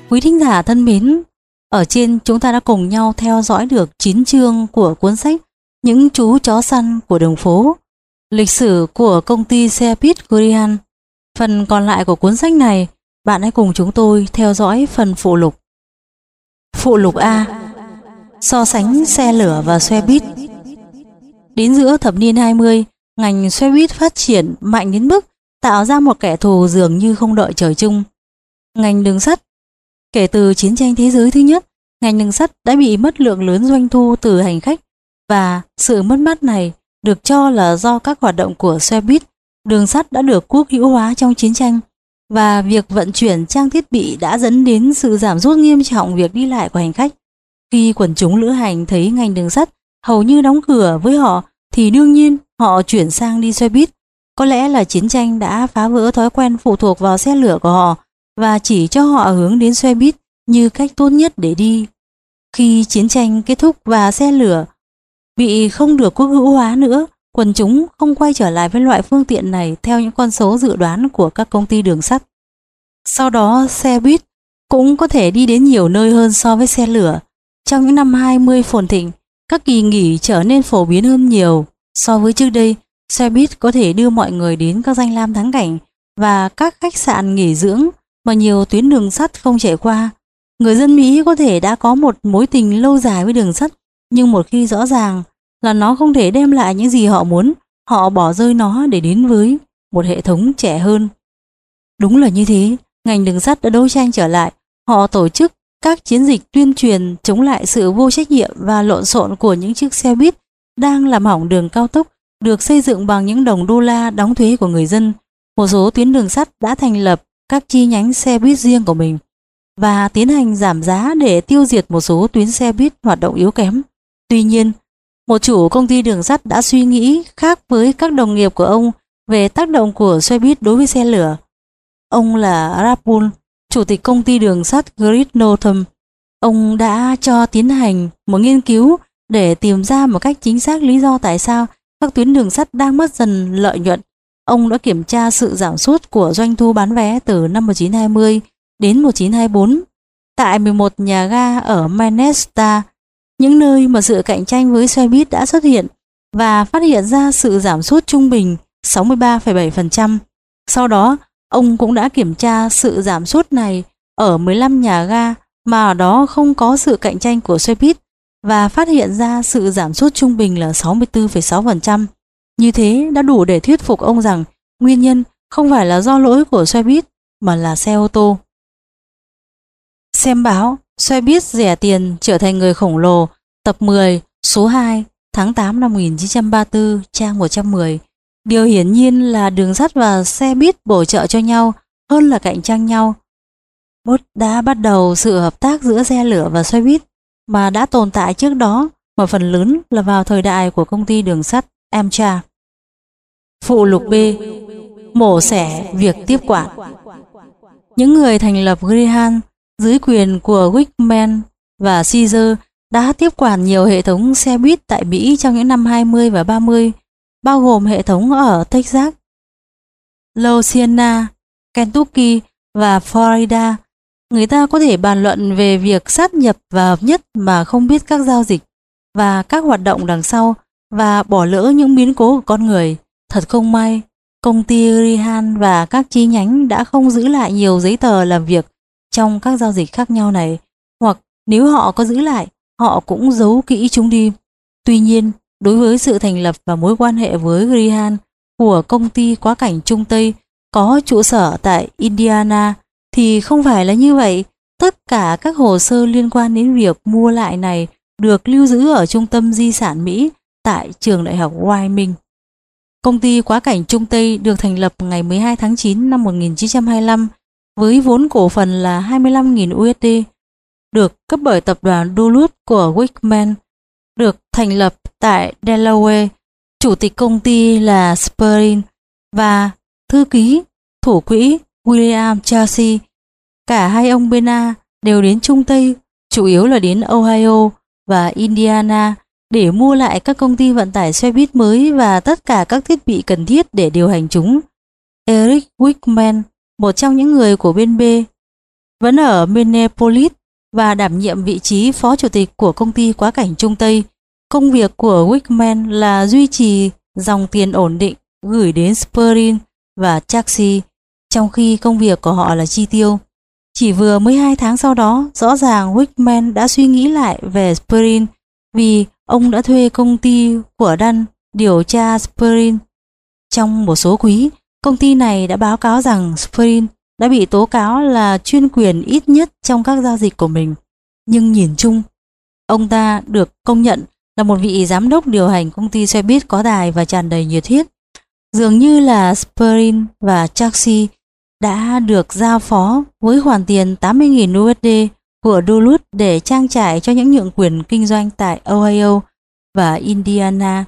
Quý thính giả thân mến, ở trên chúng ta đã cùng nhau theo dõi được 9 chương của cuốn sách Những chú chó săn của đường phố, lịch sử của công ty xe buýt Greyhound. Phần còn lại của cuốn sách này, bạn hãy cùng chúng tôi theo dõi phần phụ lục. Phụ lục A: so sánh xe lửa và xe buýt. Đến giữa thập niên 20, ngành xe buýt phát triển mạnh đến mức tạo ra một kẻ thù dường như không đợi trời chung. Ngành đường sắt. Kể từ chiến tranh thế giới thứ nhất, ngành đường sắt đã bị mất lượng lớn doanh thu từ hành khách, và sự mất mát này được cho là do các hoạt động của xe buýt. Đường sắt đã được quốc hữu hóa trong chiến tranh, và việc vận chuyển trang thiết bị đã dẫn đến sự giảm sút nghiêm trọng việc đi lại của hành khách. Khi quần chúng lữ hành thấy ngành đường sắt hầu như đóng cửa với họ, thì đương nhiên họ chuyển sang đi xe buýt. Có lẽ là chiến tranh đã phá vỡ thói quen phụ thuộc vào xe lửa của họ và chỉ cho họ hướng đến xe buýt như cách tốt nhất để đi. Khi chiến tranh kết thúc và xe lửa bị không được quốc hữu hóa nữa, quần chúng không quay trở lại với loại phương tiện này theo những con số dự đoán của các công ty đường sắt. Sau đó, xe buýt cũng có thể đi đến nhiều nơi hơn so với xe lửa. Trong những năm 20 phồn thịnh, các kỳ nghỉ trở nên phổ biến hơn nhiều so với trước đây. Xe buýt có thể đưa mọi người đến các danh lam thắng cảnh và các khách sạn nghỉ dưỡng mà nhiều tuyến đường sắt không chạy qua. Người dân Mỹ có thể đã có một mối tình lâu dài với đường sắt, nhưng một khi rõ ràng là nó không thể đem lại những gì họ muốn, họ bỏ rơi nó để đến với một hệ thống trẻ hơn. Đúng là như thế, ngành đường sắt đã đấu tranh trở lại. Họ tổ chức các chiến dịch tuyên truyền chống lại sự vô trách nhiệm và lộn xộn của những chiếc xe buýt đang làm hỏng đường cao tốc được xây dựng bằng những đồng đô la đóng thuế của người dân. Một số tuyến đường sắt đã thành lập các chi nhánh xe buýt riêng của mình và tiến hành giảm giá để tiêu diệt một số tuyến xe buýt hoạt động yếu kém. Tuy nhiên, một chủ công ty đường sắt đã suy nghĩ khác với các đồng nghiệp của ông về tác động của xe buýt đối với xe lửa. Ông là Rapul, chủ tịch công ty đường sắt Great Northern. Ông đã cho tiến hành một nghiên cứu để tìm ra một cách chính xác lý do tại sao các tuyến đường sắt đang mất dần lợi nhuận. Ông đã kiểm tra sự giảm sút của doanh thu bán vé từ năm 1920 đến 1924 tại 11 nhà ga ở Manchester, những nơi mà sự cạnh tranh với xe buýt đã xuất hiện, và phát hiện ra sự giảm sút trung bình 63,7%. Sau đó, ông cũng đã kiểm tra sự giảm sút này ở 15 nhà ga mà ở đó không có sự cạnh tranh của xe buýt và phát hiện ra sự giảm sút trung bình là 64,6%. Như thế đã đủ để thuyết phục ông rằng nguyên nhân không phải là do lỗi của xe buýt mà là xe ô tô. Xem báo Xe buýt rẻ tiền trở thành người khổng lồ, tập 10, số 2, tháng 8 năm 1934, trang 110. Điều hiển nhiên là đường sắt và xe buýt bổ trợ cho nhau hơn là cạnh tranh nhau. Bốt đã bắt đầu sự hợp tác giữa xe lửa và xe buýt mà đã tồn tại trước đó, mà phần lớn là vào thời đại của công ty đường sắt Amtrak. Phụ lục B: mổ xẻ việc tiếp quản. Những người thành lập Greyhound dưới quyền của Wickman và Caesar đã tiếp quản nhiều hệ thống xe buýt tại Mỹ trong những năm 20 và 30, bao gồm hệ thống ở Texas, Louisiana, Kentucky và Florida. Người ta có thể bàn luận về việc sát nhập và hợp nhất mà không biết các giao dịch và các hoạt động đằng sau và bỏ lỡ những biến cố của con người. Thật không may, công ty Greyhound và các chi nhánh đã không giữ lại nhiều giấy tờ làm việc trong các giao dịch khác nhau này, hoặc nếu họ có giữ lại, họ cũng giấu kỹ chúng đi. Tuy nhiên, đối với sự thành lập và mối quan hệ với Greyhound của công ty quá cảnh Trung Tây có trụ sở tại Indiana thì không phải là như vậy. Tất cả các hồ sơ liên quan đến việc mua lại này được lưu giữ ở Trung tâm Di sản Mỹ tại Trường Đại học Wyoming. Công ty quá cảnh Trung Tây được thành lập ngày 12 tháng 9 năm 1925 với vốn cổ phần là 25.000 USD, được cấp bởi tập đoàn Duluth của Wickman, được thành lập tại Delaware. Chủ tịch công ty là Spring và thư ký thủ quỹ William Chelsea. Cả hai ông bên A đều đến Trung Tây, chủ yếu là đến Ohio và Indiana, để mua lại các công ty vận tải xe buýt mới và tất cả các thiết bị cần thiết để điều hành chúng. Eric Wickman, một trong những người của bên B, vẫn ở Minneapolis và đảm nhiệm vị trí phó chủ tịch của công ty quá cảnh Trung Tây. Công việc của Wickman là duy trì dòng tiền ổn định gửi đến Spring và Chelsea, trong khi công việc của họ là chi tiêu. Chỉ vừa mới 2 tháng sau đó, rõ ràng Wickman đã suy nghĩ lại về Spring vì ông đã thuê công ty của Dan điều tra Spring. Trong một số quý, công ty này đã báo cáo rằng Spring đã bị tố cáo là chuyên quyền ít nhất trong các giao dịch của mình. Nhưng nhìn chung, ông ta được công nhận là một vị giám đốc điều hành công ty xe buýt có tài và tràn đầy nhiệt huyết. Dường như là Spring và Chelsea đã được giao phó với khoản tiền 80.000 USD của Duluth để trang trải cho những nhượng quyền kinh doanh tại Ohio và Indiana.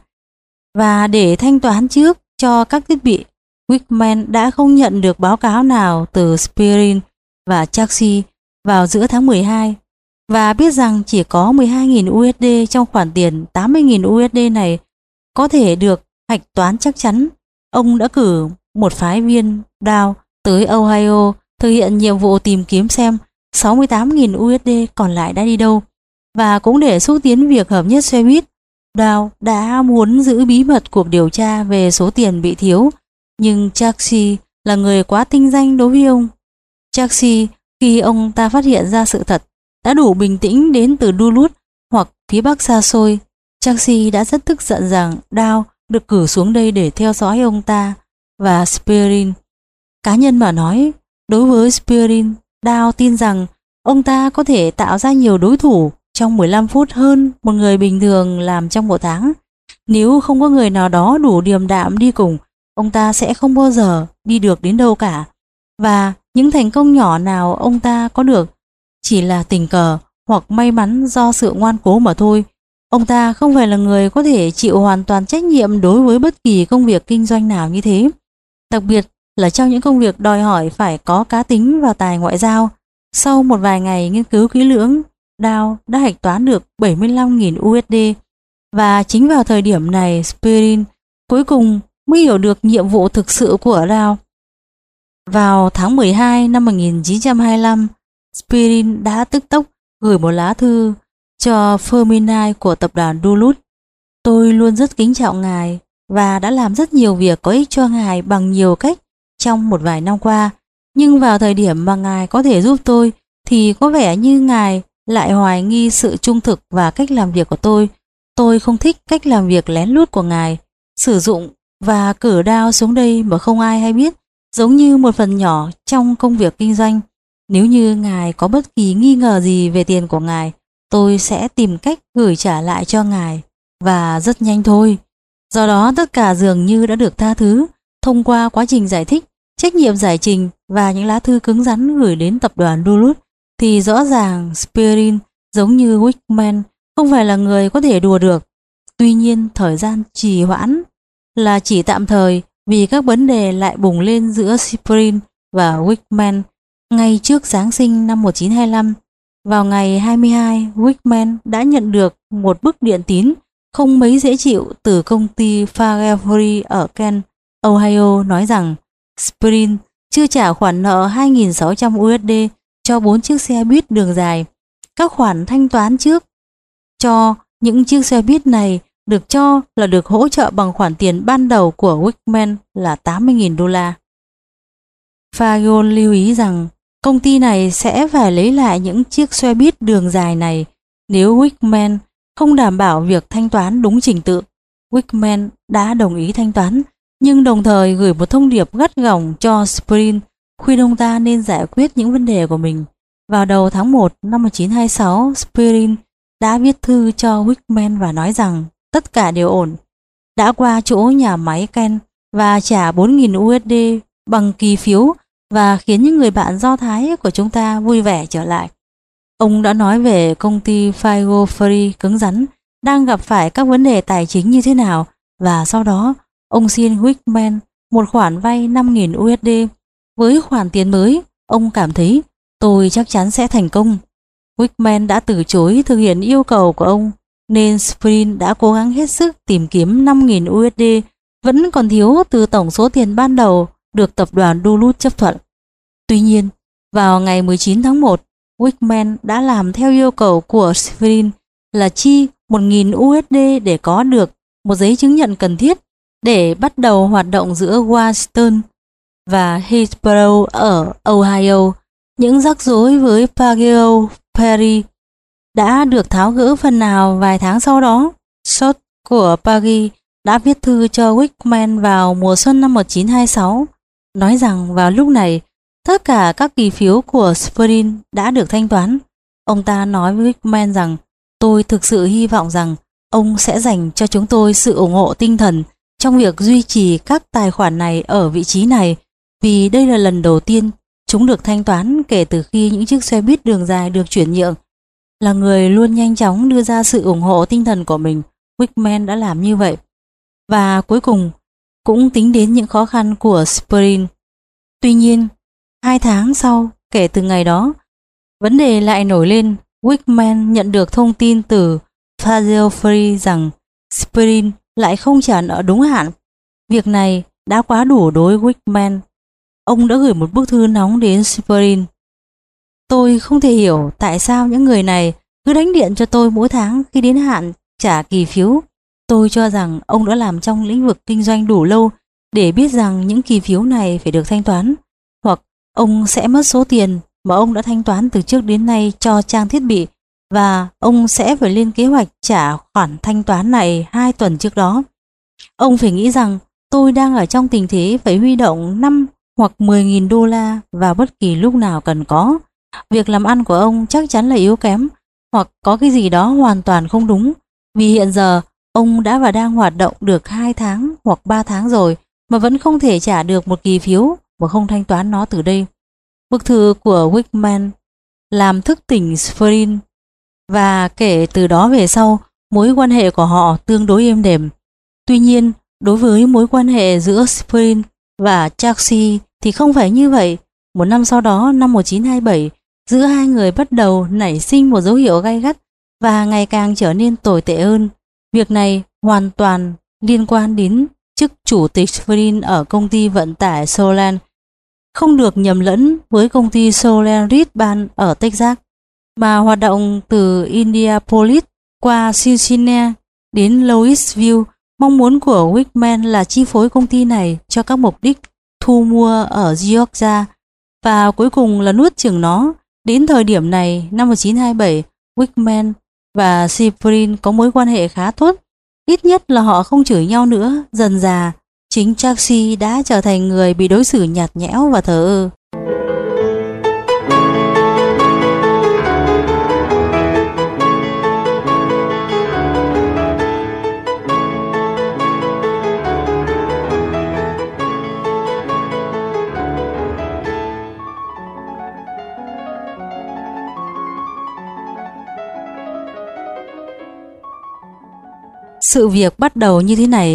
Và để thanh toán trước cho các thiết bị, Wickman đã không nhận được báo cáo nào từ Spring và Chelsea vào giữa tháng 12 và biết rằng chỉ có 12.000 USD trong khoản tiền 80.000 USD này có thể được hạch toán chắc chắn. Ông đã cử một phái viên Dow tới Ohio thực hiện nhiệm vụ tìm kiếm xem 68.000 USD còn lại đã đi đâu, và cũng để xúc tiến việc hợp nhất xe buýt, Dow đã muốn giữ bí mật cuộc điều tra về số tiền bị thiếu, nhưng Chelsea là người quá tinh danh đối với ông. Chelsea, khi ông ta phát hiện ra sự thật, đã đủ bình tĩnh đến từ Duluth hoặc phía Bắc xa xôi. Chelsea đã rất tức giận rằng Dow được cử xuống đây để theo dõi ông ta và Spring. Cá nhân mà nói, đối với Spring, Dow tin rằng ông ta có thể tạo ra nhiều đối thủ trong 15 phút hơn một người bình thường làm trong một tháng. Nếu không có người nào đó đủ điềm đạm đi cùng, ông ta sẽ không bao giờ đi được đến đâu cả. Và những thành công nhỏ nào ông ta có được chỉ là tình cờ hoặc may mắn do sự ngoan cố mà thôi. Ông ta không phải là người có thể chịu hoàn toàn trách nhiệm đối với bất kỳ công việc kinh doanh nào như thế. Đặc biệt là trong những công việc đòi hỏi phải có cá tính và tài ngoại giao. Sau một vài ngày nghiên cứu kỹ lưỡng, Dow đã hạch toán được 75.000 USD, và chính vào thời điểm này Spring cuối cùng mới hiểu được nhiệm vụ thực sự của Dow. Vào tháng 12 năm 1925, Spring đã tức tốc gửi một lá thư cho Fermini của tập đoàn Duluth. Tôi luôn rất kính trọng ngài và đã làm rất nhiều việc có ích cho ngài bằng nhiều cách trong một vài năm qua. Nhưng vào thời điểm mà ngài có thể giúp tôi thì có vẻ như ngài lại hoài nghi sự trung thực và cách làm việc của tôi. Tôi không thích cách làm việc lén lút của ngài, sử dụng và cử Dow xuống đây mà không ai hay biết, giống như một phần nhỏ trong công việc kinh doanh. Nếu như ngài có bất kỳ nghi ngờ gì về tiền của ngài, tôi sẽ tìm cách gửi trả lại cho ngài, và rất nhanh thôi. Do đó tất cả dường như đã được tha thứ thông qua quá trình giải thích, trách nhiệm giải trình và những lá thư cứng rắn gửi đến tập đoàn Duluth. Thì rõ ràng Spring giống như Wickman không phải là người có thể đùa được. Tuy nhiên thời gian trì hoãn là chỉ tạm thời, vì các vấn đề lại bùng lên giữa Spring và Wickman ngay trước Giáng sinh năm 1925. Vào ngày 22, Wickman đã nhận được một bức điện tín không mấy dễ chịu từ công ty Fairfield ở Kent, Ohio nói rằng Spring chưa trả khoản nợ 2.600 USD cho 4 chiếc xe buýt đường dài. Các khoản thanh toán trước cho những chiếc xe buýt này được cho là được hỗ trợ bằng khoản tiền ban đầu của Wickman là 80.000 đô la. Fairfield lưu ý rằng công ty này sẽ phải lấy lại những chiếc xe buýt đường dài này nếu Wickman không đảm bảo việc thanh toán đúng trình tự. Wickman đã đồng ý thanh toán, nhưng đồng thời gửi một thông điệp gắt gỏng cho Spring, khuyên ông ta nên giải quyết những vấn đề của mình. Vào đầu tháng 1 năm 1926, Spring đã viết thư cho Wickman và nói rằng tất cả đều ổn. Đã qua chỗ nhà máy Kent và trả 4.000 USD bằng kỳ phiếu và khiến những người bạn Do Thái của chúng ta vui vẻ trở lại. Ông đã nói về công ty Fairfield cứng rắn đang gặp phải các vấn đề tài chính như thế nào, và sau đó ông xin Wickman một khoản vay 5.000 USD. Với khoản tiền mới, ông cảm thấy tôi chắc chắn sẽ thành công. Wickman đã từ chối thực hiện yêu cầu của ông, nên Spring đã cố gắng hết sức tìm kiếm 5.000 USD vẫn còn thiếu từ tổng số tiền ban đầu được tập đoàn Duluth chấp thuận. Tuy nhiên, Vào ngày 19 tháng 1, Wickman đã làm theo yêu cầu của Sprill là chi 1.000 USD để có được một giấy chứng nhận cần thiết để bắt đầu hoạt động giữa Washington và Hillsborough ở Ohio. Những rắc rối với Pageo Perry đã được tháo gỡ phần nào vài tháng sau đó. Short của Paggy đã viết thư cho Wickman vào mùa xuân năm 1926, nói rằng vào lúc này tất cả các kỳ phiếu của Sprill đã được thanh toán. Ông ta nói với Wickman rằng tôi thực sự hy vọng rằng ông sẽ dành cho chúng tôi sự ủng hộ tinh thần trong việc duy trì các tài khoản này ở vị trí này, vì đây là lần đầu tiên chúng được thanh toán kể từ khi những chiếc xe buýt đường dài được chuyển nhượng. Là người luôn nhanh chóng đưa ra sự ủng hộ tinh thần của mình, Wickman đã làm như vậy. Và cuối cùng cũng tính đến những khó khăn của Sprill. Tuy nhiên, 2 tháng sau kể từ ngày đó, vấn đề lại nổi lên. Wickman nhận được thông tin từ Fazio Free rằng Sprill lại không trả nợ đúng hạn. Việc này đã quá đủ đối với Wickman. Ông đã gửi một bức thư nóng đến Sprill. Tôi không thể hiểu tại sao những người này cứ đánh điện cho tôi mỗi tháng khi đến hạn trả kỳ phiếu. Tôi cho rằng ông đã làm trong lĩnh vực kinh doanh đủ lâu để biết rằng những kỳ phiếu này phải được thanh toán, hoặc ông sẽ mất số tiền mà ông đã thanh toán từ trước đến nay cho trang thiết bị, và ông sẽ phải lên kế hoạch trả khoản thanh toán này 2 tuần trước đó. Ông phải nghĩ rằng tôi đang ở trong tình thế phải huy động 5 hoặc 10.000 đô la vào bất kỳ lúc nào cần có. Việc làm ăn của ông chắc chắn là yếu kém, hoặc có cái gì đó hoàn toàn không đúng, vì hiện giờ ông đã và đang hoạt động được 2 tháng hoặc 3 tháng rồi mà vẫn không thể trả được một kỳ phiếu mà không thanh toán nó từ đây. Bức thư của Wickman làm thức tỉnh Sprill, và kể từ đó về sau, mối quan hệ của họ tương đối êm đềm. Tuy nhiên, đối với mối quan hệ giữa Sprill và Chelsea thì không phải như vậy. Một năm sau đó, năm 1927, giữa hai người bắt đầu nảy sinh một dấu hiệu gay gắt và ngày càng trở nên tồi tệ hơn. Việc này hoàn toàn liên quan đến chức chủ tịch Sprill ở công ty vận tải Solan, không được nhầm lẫn với công ty Solan Ritban ở Texas, mà hoạt động từ Indianapolis qua Cincinnati đến Louisville. Mong muốn của Wickman là chi phối công ty này cho các mục đích thu mua ở Georgia và cuối cùng là nuốt chửng nó. Đến thời điểm này, năm 1927, Wickman và Sprill có mối quan hệ khá tốt. Ít nhất là họ không chửi nhau nữa. Dần dà, chính Chelsea đã trở thành người bị đối xử nhạt nhẽo và thờ ơ. Sự việc bắt đầu như thế này.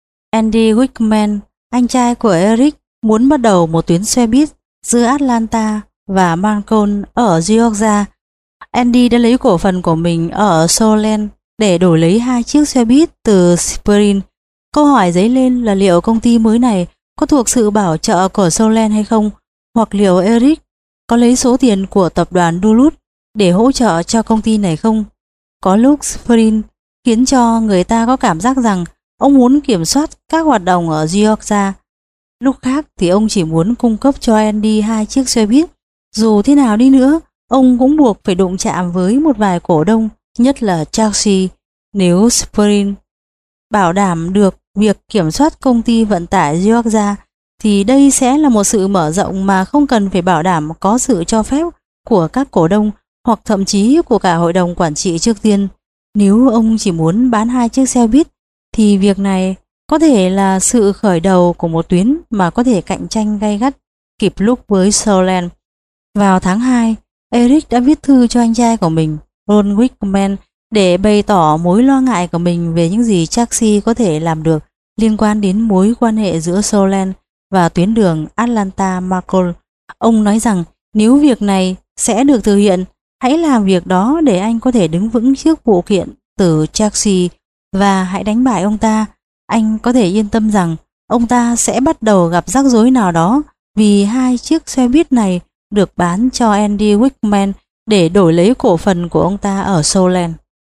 Andy Wickman, anh trai của Eric, muốn bắt đầu một tuyến xe buýt giữa Atlanta và Macon ở Georgia. Andy đã lấy cổ phần của mình ở Solan để đổi lấy 2 chiếc xe buýt từ Sprill. Câu hỏi dấy lên là liệu công ty mới này có thuộc sự bảo trợ của Solan hay không, hoặc liệu Eric có lấy số tiền của tập đoàn Duluth để hỗ trợ cho công ty này không. Có lúc Sprill khiến cho người ta có cảm giác rằng ông muốn kiểm soát các hoạt động ở Georgia. Lúc khác thì ông chỉ muốn cung cấp cho Andy 2 chiếc xe buýt. Dù thế nào đi nữa, ông cũng buộc phải đụng chạm với một vài cổ đông, nhất là Chelsea. Nếu Sprill bảo đảm được việc kiểm soát công ty vận tải Georgia, thì đây sẽ là một sự mở rộng mà không cần phải bảo đảm có sự cho phép của các cổ đông hoặc thậm chí của cả hội đồng quản trị trước tiên. Nếu ông chỉ muốn bán 2 chiếc xe buýt thì việc này có thể là sự khởi đầu của một tuyến mà có thể cạnh tranh gay gắt kịp lúc với Solan. Vào tháng 2, Eric đã viết thư cho anh trai của mình, Ron Wickman, để bày tỏ mối lo ngại của mình về những gì Chelsea có thể làm được liên quan đến mối quan hệ giữa Solan và tuyến đường Atlanta-Macon. Ông nói rằng nếu việc này sẽ được thực hiện, hãy làm việc đó để anh có thể đứng vững trước vụ kiện từ Chelsea và hãy đánh bại ông ta. Anh có thể yên tâm rằng ông ta sẽ bắt đầu gặp rắc rối nào đó vì 2 chiếc xe buýt này được bán cho Andy Wickman để đổi lấy cổ phần của ông ta ở Solent.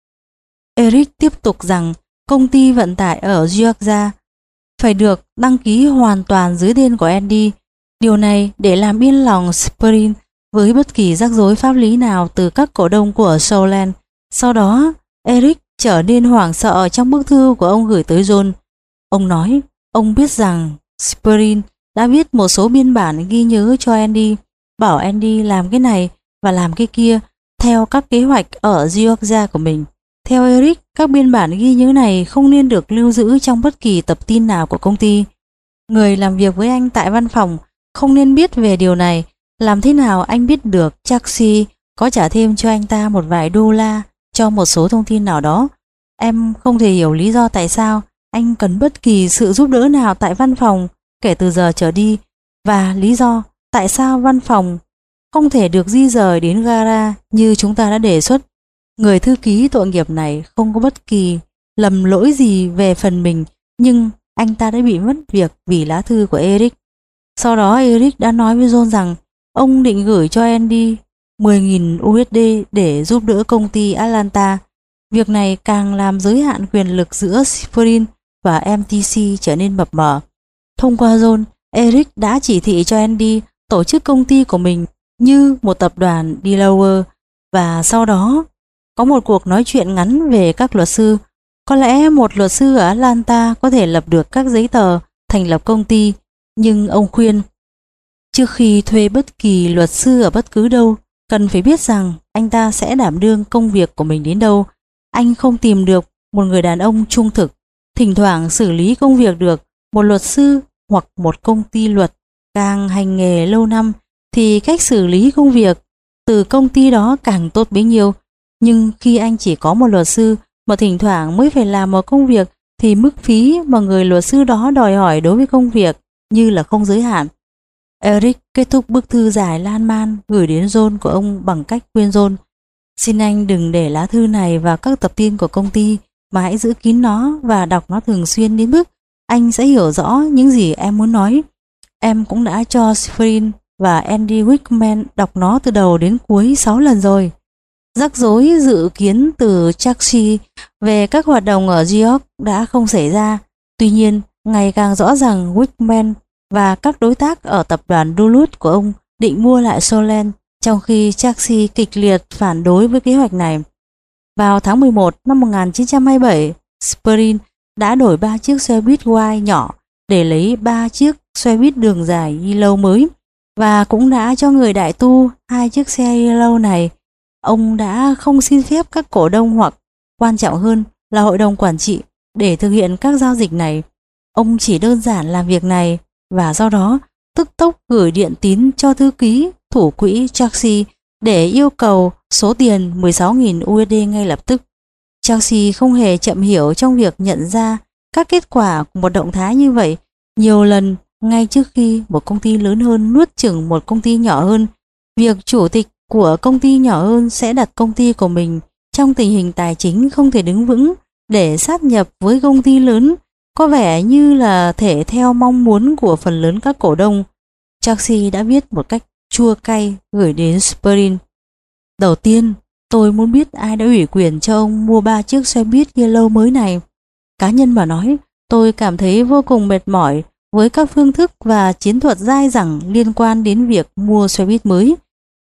Eric tiếp tục rằng công ty vận tải ở Georgia phải được đăng ký hoàn toàn dưới tên của Andy. Điều này để làm yên lòng Sprint với bất kỳ rắc rối pháp lý nào từ các cổ đông của Solent. Sau đó, Eric trở nên hoảng sợ trong bức thư của ông gửi tới John. Ông nói ông biết rằng Sprint đã viết một số biên bản ghi nhớ cho Andy, bảo Andy làm cái này và làm cái kia theo các kế hoạch ở Georgia của mình. Theo Eric, các biên bản ghi nhớ này không nên được lưu giữ trong bất kỳ tập tin nào của công ty. Người làm việc với anh tại văn phòng không nên biết về điều này. Làm thế nào anh biết được Chaksey có trả thêm cho anh ta một vài đô la cho một số thông tin nào đó? Em không thể hiểu lý do tại sao anh cần bất kỳ sự giúp đỡ nào tại văn phòng kể từ giờ trở đi, và lý do tại sao văn phòng không thể được di rời đến gara như chúng ta đã đề xuất. Người thư ký tội nghiệp này không có bất kỳ lầm lỗi gì về phần mình, nhưng anh ta đã bị mất việc vì lá thư của Eric. Sau đó Eric đã nói với John rằng ông định gửi cho Andy 10.000 USD để giúp đỡ công ty Atlanta. Việc này càng làm giới hạn quyền lực giữa Sprint và MTC trở nên mập mờ. Thông qua John, Eric đã chỉ thị cho Andy tổ chức công ty của mình như một tập đoàn Delaware, và sau đó có một cuộc nói chuyện ngắn về các luật sư. Có lẽ một luật sư ở Atlanta có thể lập được các giấy tờ thành lập công ty, nhưng ông khuyên trước khi thuê bất kỳ luật sư ở bất cứ đâu, cần phải biết rằng anh ta sẽ đảm đương công việc của mình đến đâu. Anh không tìm được một người đàn ông trung thực, thỉnh thoảng xử lý công việc được. Một luật sư hoặc một công ty luật càng hành nghề lâu năm thì cách xử lý công việc từ công ty đó càng tốt bấy nhiêu. Nhưng khi anh chỉ có một luật sư mà thỉnh thoảng mới phải làm một công việc thì mức phí mà người luật sư đó đòi hỏi đối với công việc như là không giới hạn. Eric kết thúc bức thư dài lan man gửi đến John của ông bằng cách khuyên John: xin anh đừng để lá thư này vào các tập tin của công ty, mà hãy giữ kín nó và đọc nó thường xuyên đến mức anh sẽ hiểu rõ những gì em muốn nói. Em cũng đã cho Sprint và Andy Wickman đọc nó từ đầu đến cuối 6 lần rồi. Rắc rối dự kiến từ Chaksey về các hoạt động ở Georgia đã không xảy ra. Tuy nhiên, ngày càng rõ ràng Wickman và các đối tác ở tập đoàn Duluth của ông định mua lại Solent, trong khi Chaksey kịch liệt phản đối với kế hoạch này. Vào tháng 11 năm 1927, Sprint đã đổi 3 chiếc xe buýt Y nhỏ để lấy 3 chiếc xe buýt đường dài Yellow mới, và cũng đã cho người đại tu 2 chiếc xe Yellow này. Ông đã không xin phép các cổ đông hoặc, quan trọng hơn là hội đồng quản trị, để thực hiện các giao dịch này. Ông chỉ đơn giản làm việc này và sau đó tức tốc gửi điện tín cho thư ký thủ quỹ Chaksey để yêu cầu số tiền 16.000 USD ngay lập tức. Chaksey không hề chậm hiểu trong việc nhận ra các kết quả của một động thái như vậy. Nhiều lần ngay trước khi một công ty lớn hơn nuốt chửng một công ty nhỏ hơn, việc chủ tịch của công ty nhỏ hơn sẽ đặt công ty của mình trong tình hình tài chính không thể đứng vững để sát nhập với công ty lớn, có vẻ như là thể theo mong muốn của phần lớn các cổ đông. Chaksey đã viết một cách chua cay gửi đến Sprint: đầu tiên, tôi muốn biết ai đã ủy quyền cho ông mua 3 chiếc xe buýt Yellow mới này. Cá nhân mà nói, tôi cảm thấy vô cùng mệt mỏi với các phương thức và chiến thuật dai dẳng liên quan đến việc mua xe buýt mới.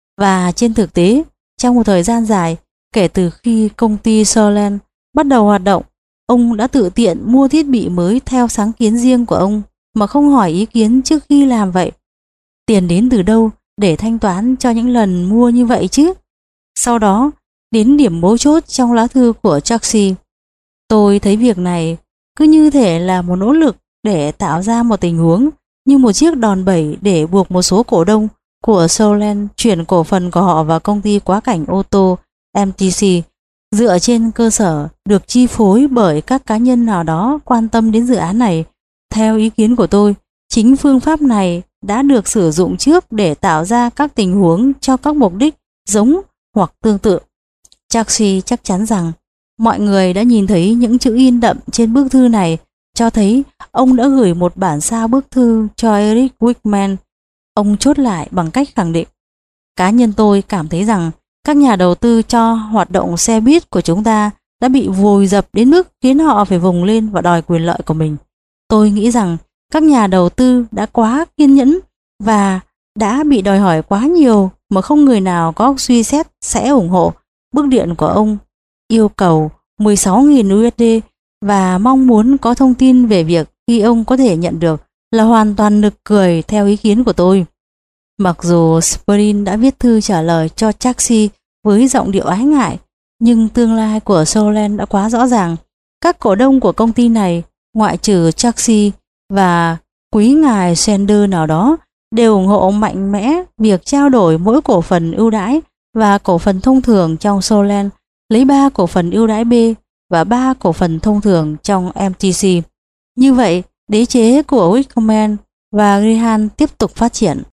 Và trên thực tế, trong một thời gian dài, kể từ khi công ty Solent bắt đầu hoạt động, ông đã tự tiện mua thiết bị mới theo sáng kiến riêng của ông mà không hỏi ý kiến trước khi làm vậy. Tiền đến từ đâu để thanh toán cho những lần mua như vậy chứ? Sau đó, đến điểm mấu chốt trong lá thư của Chaksey, tôi thấy việc này cứ như thể là một nỗ lực để tạo ra một tình huống như một chiếc đòn bẩy để buộc một số cổ đông của Solent chuyển cổ phần của họ vào công ty quá cảnh ô tô MTC, dựa trên cơ sở được chi phối bởi các cá nhân nào đó quan tâm đến dự án này. Theo ý kiến của tôi, chính phương pháp này đã được sử dụng trước để tạo ra các tình huống cho các mục đích giống hoặc tương tự. Chaksey chắc chắn rằng mọi người đã nhìn thấy những chữ in đậm trên bức thư này, cho thấy ông đã gửi một bản sao bức thư cho Eric Wickman. Ông chốt lại bằng cách khẳng định: Cá nhân tôi cảm thấy rằng các nhà đầu tư cho hoạt động xe buýt của chúng ta đã bị vùi dập đến mức khiến họ phải vùng lên và đòi quyền lợi của mình. Tôi nghĩ rằng các nhà đầu tư đã quá kiên nhẫn và đã bị đòi hỏi quá nhiều mà không người nào có suy xét sẽ ủng hộ. Bức điện của ông yêu cầu 16.000 USD và mong muốn có thông tin về việc khi ông có thể nhận được là hoàn toàn nực cười theo ý kiến của tôi. Mặc dù Spring đã viết thư trả lời cho Chaksey với giọng điệu ái ngại, nhưng tương lai của Solen đã quá rõ ràng. Các cổ đông của công ty này, ngoại trừ Chaksey và quý ngài Sender nào đó, đều ủng hộ mạnh mẽ việc trao đổi mỗi cổ phần ưu đãi và cổ phần thông thường trong Solen, lấy 3 cổ phần ưu đãi B và 3 cổ phần thông thường trong MTC. Như vậy, đế chế của Wickman và Graham tiếp tục phát triển.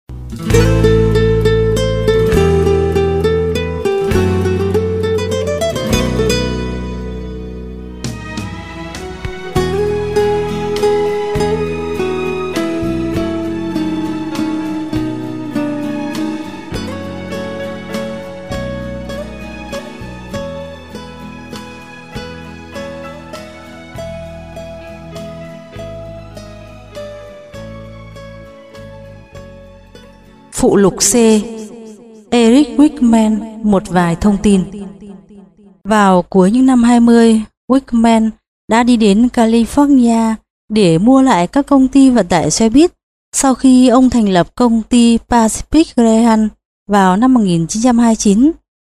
Phụ lục C. Eric Wickman, một vài thông tin. Vào cuối những năm 20, Wickman đã đi đến California để mua lại các công ty vận tải xe buýt sau khi ông thành lập công ty Pacific Greyhound vào năm 1929.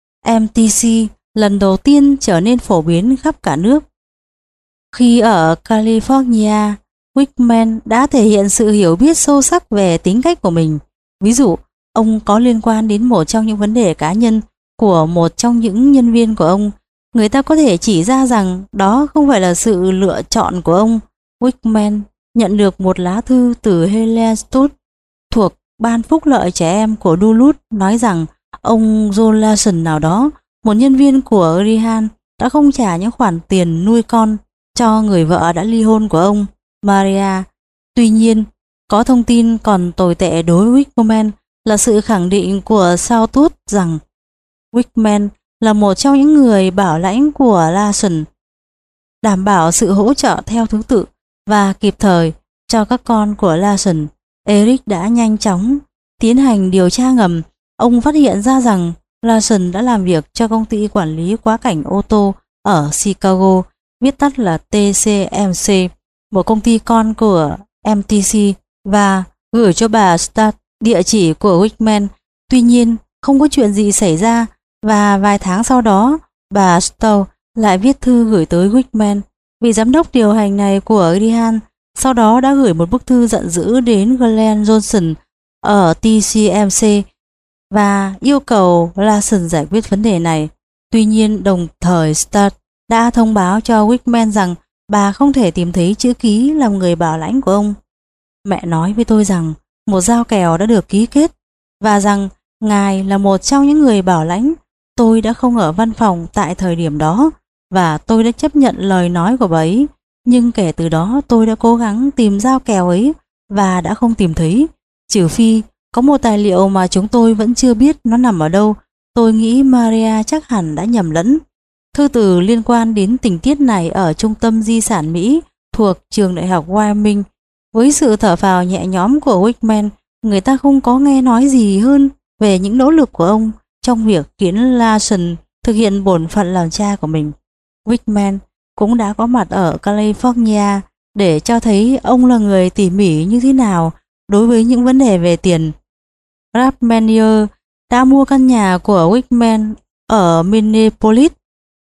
MTC lần đầu tiên trở nên phổ biến khắp cả nước. Khi ở California, Wickman đã thể hiện sự hiểu biết sâu sắc về tính cách của mình. Ví dụ, ông có liên quan đến một trong những vấn đề cá nhân của một trong những nhân viên của ông. Người ta có thể chỉ ra rằng đó không phải là sự lựa chọn của ông. Wickman nhận được một lá thư từ Helen Stott thuộc Ban Phúc lợi Trẻ Em của Duluth nói rằng ông John Larson nào đó, một nhân viên của Greyhound, đã không trả những khoản tiền nuôi con cho người vợ đã ly hôn của ông, Maria. Tuy nhiên, có thông tin còn tồi tệ đối với Wickman là sự khẳng định của Sawtooth rằng Wickman là một trong những người bảo lãnh của Larson, đảm bảo sự hỗ trợ theo thứ tự và kịp thời cho các con của Larson. Eric đã nhanh chóng tiến hành điều tra ngầm. Ông phát hiện ra rằng Larson đã làm việc cho công ty quản lý quá cảnh ô tô ở Chicago, viết tắt là TCMC, một công ty con của MTC, và gửi cho bà Start địa chỉ của Wickman. Tuy nhiên, không có chuyện gì xảy ra, và vài tháng sau đó, bà Stowe lại viết thư gửi tới Wickman. Vị giám đốc điều hành này của Greyhound sau đó đã gửi một bức thư giận dữ đến Glenn Johnson ở TCMC và yêu cầu Larson giải quyết vấn đề này. Tuy nhiên, đồng thời Start đã thông báo cho Wickman rằng bà không thể tìm thấy chữ ký làm người bảo lãnh của ông. Mẹ nói với tôi rằng một giao kèo đã được ký kết và rằng ngài là một trong những người bảo lãnh. Tôi đã không ở văn phòng tại thời điểm đó và tôi đã chấp nhận lời nói của bà ấy. Nhưng kể từ đó tôi đã cố gắng tìm giao kèo ấy và đã không tìm thấy, trừ phi có một tài liệu mà chúng tôi vẫn chưa biết nó nằm ở đâu. Tôi nghĩ Maria chắc hẳn đã nhầm lẫn. Thư từ liên quan đến tình tiết này ở Trung tâm Di sản Mỹ thuộc Trường Đại học Wyoming. Với sự thở phào nhẹ nhõm của Wickman, người ta không có nghe nói gì hơn về những nỗ lực của ông trong việc khiến Larson thực hiện bổn phận làm cha của mình. Wickman cũng đã có mặt ở California để cho thấy ông là người tỉ mỉ như thế nào đối với những vấn đề về tiền. Ralph Manier đã mua căn nhà của Wickman ở Minneapolis.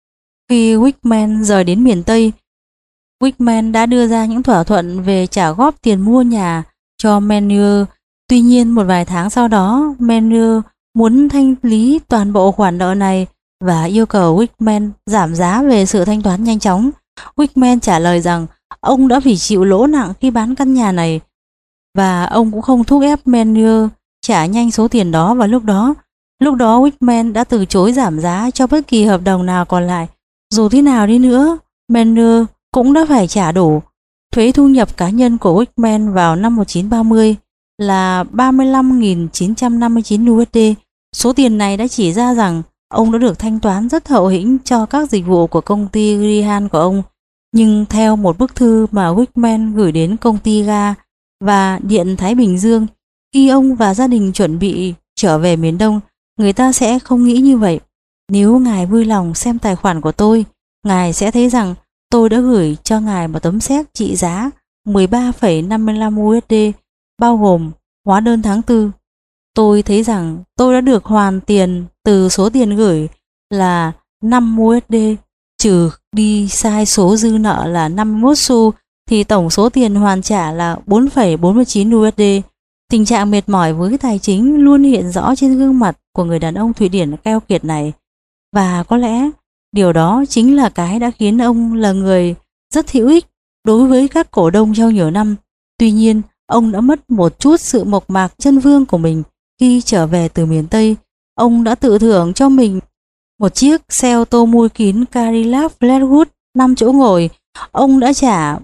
Khi Wickman rời đến miền Tây, Wickman đã đưa ra những thỏa thuận về trả góp tiền mua nhà cho Manier. Tuy nhiên, một vài tháng sau đó, Manier muốn thanh lý toàn bộ khoản nợ này và yêu cầu Wickman giảm giá về sự thanh toán nhanh chóng. Wickman trả lời rằng ông đã phải chịu lỗ nặng khi bán căn nhà này và ông cũng không thúc ép Manier trả nhanh số tiền đó vào lúc đó. Lúc đó Wickman đã từ chối giảm giá cho bất kỳ hợp đồng nào còn lại. Dù thế nào đi nữa, Manier cũng đã phải trả đủ. Thuế thu nhập cá nhân của Wickman vào năm 1930 là 35.959 USD. Số tiền này đã chỉ ra rằng ông đã được thanh toán rất hậu hĩnh cho các dịch vụ của công ty Grihan của ông. Nhưng theo một bức thư mà Wickman gửi đến công ty ga và Điện Thái Bình Dương, khi ông và gia đình chuẩn bị trở về miền Đông, người ta sẽ không nghĩ như vậy. Nếu ngài vui lòng xem tài khoản của tôi, ngài sẽ thấy rằng tôi đã gửi cho ngài một tấm séc trị giá 13,55 USD, bao gồm hóa đơn tháng 4. Tôi thấy rằng tôi đã được hoàn tiền từ số tiền gửi là 5 USD, trừ đi sai số dư nợ là 51 xu, thì tổng số tiền hoàn trả là 4,49 USD. Tình trạng mệt mỏi với tài chính luôn hiện rõ trên gương mặt của người đàn ông Thụy Điển keo kiệt này. Và có lẽ điều đó chính là cái đã khiến ông là người rất hữu ích đối với các cổ đông trong nhiều năm. Tuy nhiên, ông đã mất một chút sự mộc mạc chân vương của mình khi trở về từ miền Tây. Ông đã tự thưởng cho mình một chiếc xe ô tô mui kín Cadillac Fleetwood 5 chỗ ngồi. Ông đã trả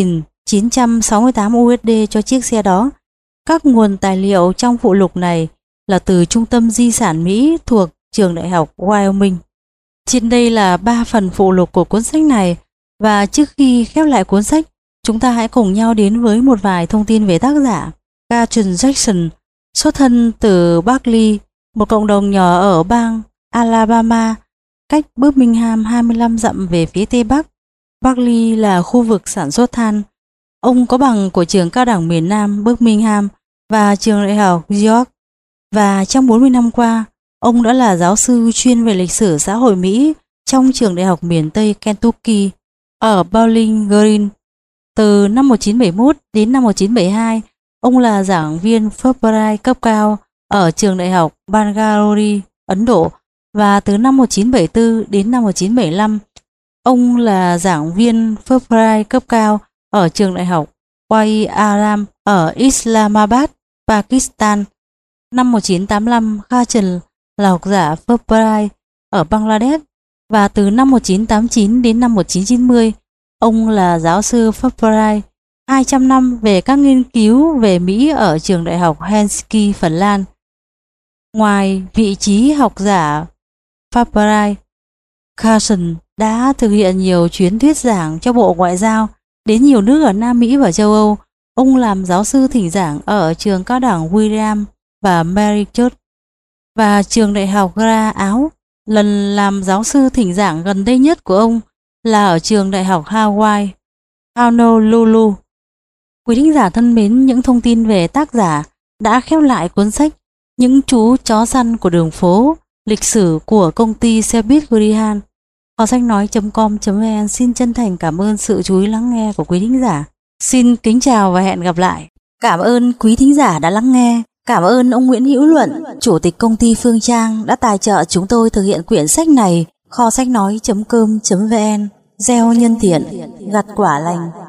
4.968 USD cho chiếc xe đó. Các nguồn tài liệu trong phụ lục này là từ Trung tâm Di sản Mỹ thuộc Trường Đại học Wyoming. Trên đây là 3 phần phụ lục của cuốn sách này, và trước khi khép lại cuốn sách, chúng ta hãy cùng nhau đến với một vài thông tin về tác giả. Carlton Jackson xuất thân từ Berkeley, một cộng đồng nhỏ ở bang Alabama, cách Birmingham 25 dặm về phía tây bắc. Berkeley là khu vực sản xuất than. Ông có bằng của trường cao đẳng miền Nam Birmingham và trường đại học York, và trong 40 năm qua, ông đã là giáo sư chuyên về lịch sử xã hội Mỹ trong trường đại học miền Tây Kentucky ở Bowling Green. Từ năm 1971 đến năm 1972, ông là giảng viên Fulbright cấp cao ở trường đại học Bangalore, Ấn Độ, và từ năm 1974 đến năm 1975, ông là giảng viên Fulbright cấp cao ở trường đại học Wahid Alam ở Islamabad, Pakistan. Năm 1985, Carlton là học giả Fulbright ở Bangladesh, và từ năm 1989 đến năm 1990, ông là giáo sư Fulbright 200 năm về các nghiên cứu về Mỹ ở trường đại học Helsinki, Phần Lan. Ngoài vị trí học giả Fulbright, Carlton đã thực hiện nhiều chuyến thuyết giảng cho Bộ Ngoại giao đến nhiều nước ở Nam Mỹ và châu Âu. Ông làm giáo sư thỉnh giảng ở trường cao đẳng William và Mary Church và trường đại học Gra, Áo. Lần làm giáo sư thỉnh giảng gần đây nhất của ông là ở trường đại học Hawaii, Honolulu. Quý thính giả thân mến, những thông tin về tác giả đã khép lại cuốn sách Những chú chó săn của đường phố, lịch sử của công ty xe buýt Grihan. Kho sách nói.com.vn xin chân thành cảm ơn sự chú ý lắng nghe của quý thính giả. Xin kính chào và hẹn gặp lại. Cảm ơn quý thính giả đã lắng nghe. Cảm ơn ông Nguyễn Hữu Luận, Chủ tịch công ty Phương Trang đã tài trợ chúng tôi thực hiện quyển sách này. Kho sách nói.com.vn gieo nhân thiện, gặt quả lành.